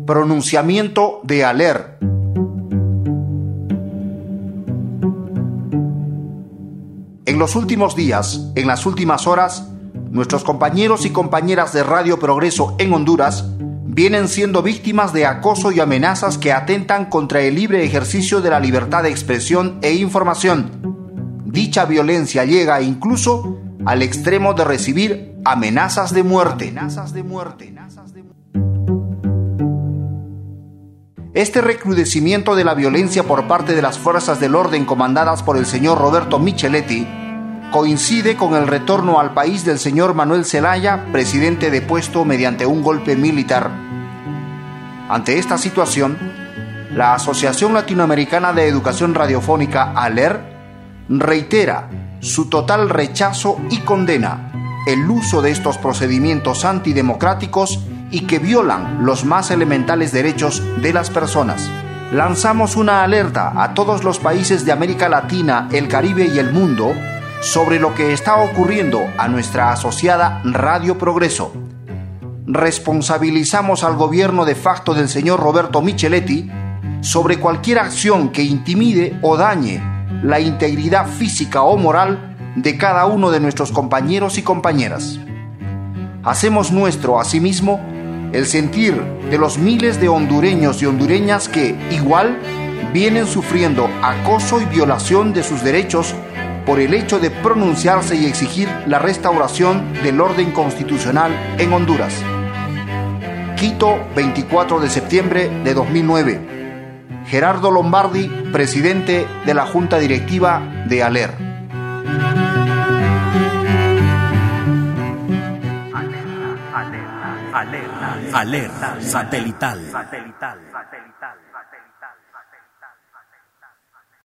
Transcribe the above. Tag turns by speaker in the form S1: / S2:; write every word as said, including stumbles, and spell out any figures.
S1: Pronunciamiento de ALER. En los últimos días, en las últimas horas, nuestros compañeros y compañeras de Radio Progreso en Honduras vienen siendo víctimas de acoso y amenazas que atentan contra el libre ejercicio de la libertad de expresión e información. Dicha violencia llega incluso al extremo de recibir amenazas de muerte. Este recrudecimiento de la violencia por parte de las fuerzas del orden comandadas por el señor Roberto Micheletti coincide con el retorno al país del señor Manuel Zelaya, presidente depuesto mediante un golpe militar. Ante esta situación, la Asociación Latinoamericana de Educación Radiofónica, ALER, reitera su total rechazo y condena el uso de estos procedimientos antidemocráticos y que violan los más elementales derechos de las personas. Lanzamos una alerta a todos los países de América Latina, el Caribe y el mundo sobre lo que está ocurriendo a nuestra asociada Radio Progreso. Responsabilizamos al gobierno de facto del señor Roberto Micheletti sobre cualquier acción que intimide o dañe la integridad física o moral de cada uno de nuestros compañeros y compañeras. Hacemos nuestro, asimismo, el sentir de los miles de hondureños y hondureñas que, igual, vienen sufriendo acoso y violación de sus derechos por el hecho de pronunciarse y exigir la restauración del orden constitucional en Honduras. Quito, veinticuatro de septiembre de dos mil nueve. Gerardo Lombardi, presidente de la Junta Directiva de ALER.
S2: Alerta, alerta, satelital. Satelital, satelital, satelital.